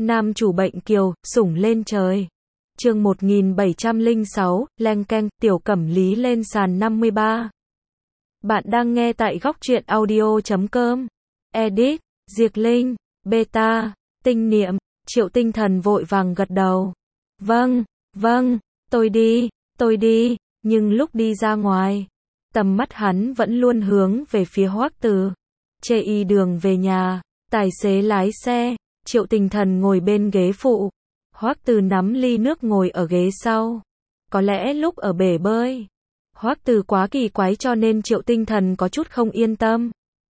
Nam chủ bệnh kiều, sủng lên trời. Chương 1706, leng keng, tiểu cẩm lý lên sàn 53. Bạn đang nghe tại góc truyện audio.com. Edit, Diệc Linh, Beta, Tinh Niệm. Triệu Tinh Thần vội vàng gật đầu. Vâng, tôi đi, nhưng lúc đi ra ngoài, tầm mắt hắn vẫn luôn hướng về phía Hoắc Từ. Chê y đường về nhà, tài xế lái xe, Triệu Tinh Thần ngồi bên ghế phụ. Hoắc Từ nắm ly nước ngồi ở ghế sau. Có lẽ lúc ở bể bơi, Hoắc Từ quá kỳ quái cho nên Triệu Tinh Thần có chút không yên tâm.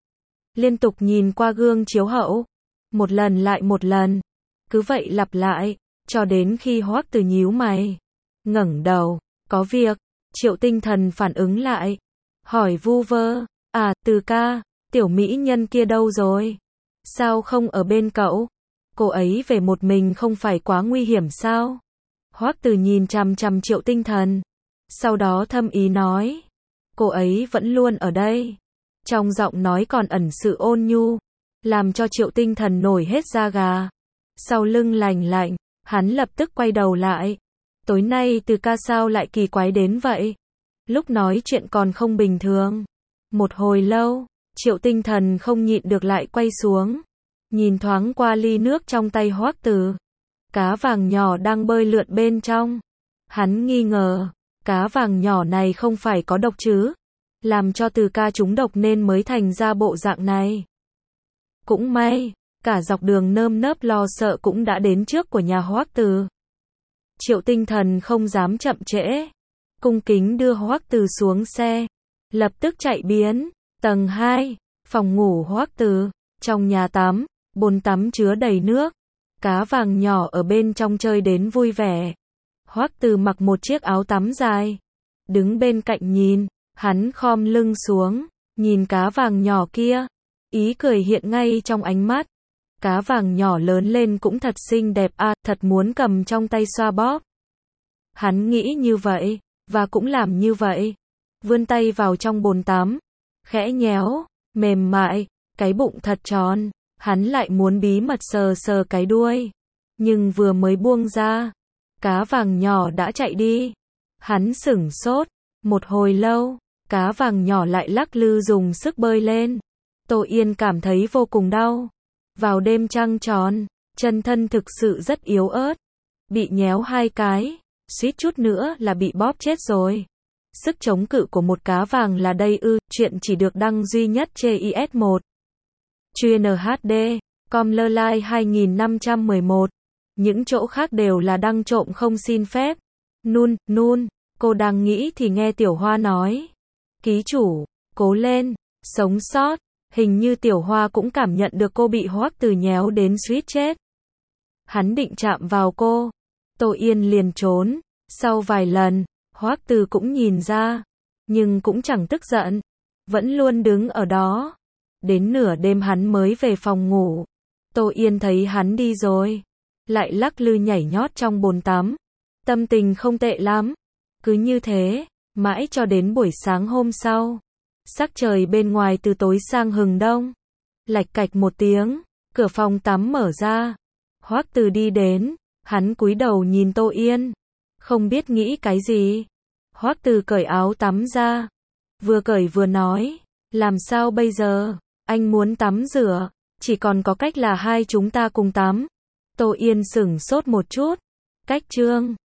Liên tục nhìn qua gương chiếu hậu, một lần lại một lần, cứ vậy lặp lại, cho đến khi Hoắc Từ nhíu mày, ngẩng đầu, có việc. Triệu Tinh Thần phản ứng lại, hỏi vu vơ, Từ ca, tiểu mỹ nhân kia đâu rồi? Sao không ở bên cậu? Cô ấy về một mình không phải quá nguy hiểm sao? Hoắc Từ nhìn chằm chằm Triệu Tinh Thần, sau đó thâm ý nói, cô ấy vẫn luôn ở đây. Trong giọng nói còn ẩn sự ôn nhu, làm cho Triệu Tinh Thần nổi hết da gà. Sau lưng lành lạnh, hắn lập tức quay đầu lại. Tối nay Từ ca sao lại kỳ quái đến vậy? Lúc nói chuyện còn không bình thường. Một hồi lâu, Triệu Tinh Thần không nhịn được lại quay xuống, nhìn thoáng qua ly nước trong tay Hoắc Từ. Cá vàng nhỏ đang bơi lượn bên trong. Hắn nghi ngờ, cá vàng nhỏ này không phải có độc chứ? Làm cho Từ ca trúng độc nên mới thành ra bộ dạng này. Cũng may, cả dọc đường nơm nớp lo sợ cũng đã đến trước của nhà Hoắc Từ. Triệu Tinh Thần không dám chậm trễ, cung kính đưa Hoắc Từ xuống xe, lập tức chạy biến. Tầng 2, phòng ngủ Hoắc Từ. Trong nhà tắm, bồn tắm chứa đầy nước, cá vàng nhỏ ở bên trong chơi đến vui vẻ. Hoắc Từ mặc một chiếc áo tắm dài, đứng bên cạnh nhìn, hắn khom lưng xuống, nhìn cá vàng nhỏ kia, ý cười hiện ngay trong ánh mắt. Cá vàng nhỏ lớn lên cũng thật xinh đẹp thật muốn cầm trong tay xoa bóp. Hắn nghĩ như vậy, và cũng làm như vậy. Vươn tay vào trong bồn tắm, khẽ nhéo, mềm mại, cái bụng thật tròn, hắn lại muốn bí mật sờ sờ cái đuôi. Nhưng vừa mới buông ra, cá vàng nhỏ đã chạy đi. Hắn sửng sốt, một hồi lâu, cá vàng nhỏ lại lắc lư dùng sức bơi lên. Tô Yên cảm thấy vô cùng đau. Vào đêm trăng tròn, chân thân thực sự rất yếu ớt. Bị nhéo 2 cái, suýt chút nữa là bị bóp chết rồi. Sức chống cự của một cá vàng là đây ư? Chuyện chỉ được đăng duy nhất trên IS1. Chuyên HD, Comlerline 2511. Những chỗ khác đều là đăng trộm không xin phép. Nun, cô đang nghĩ thì nghe Tiểu Hoa nói. Ký chủ, cố lên, sống sót. Hình như Tiểu Hoa cũng cảm nhận được cô bị Hoắc Từ nhéo đến suýt chết. Hắn định chạm vào cô, Tô Yên liền trốn. Sau vài lần, Hoắc Từ cũng nhìn ra, nhưng cũng chẳng tức giận, vẫn luôn đứng ở đó. Đến nửa đêm hắn mới về phòng ngủ. Tô Yên thấy hắn đi rồi, lại lắc lư nhảy nhót trong bồn tắm. Tâm tình không tệ lắm. Cứ như thế, mãi cho đến buổi sáng hôm sau. Sắc trời bên ngoài từ tối sang hừng đông. Lạch cạch một tiếng, cửa phòng tắm mở ra. Hoắc Từ đi đến, hắn cúi đầu nhìn Tô Yên, không biết nghĩ cái gì. Hoắc Từ cởi áo tắm ra, vừa cởi vừa nói, làm sao bây giờ? Anh muốn tắm rửa, chỉ còn có cách là hai chúng ta cùng tắm. Tô Yên sửng sốt một chút. Cách trương,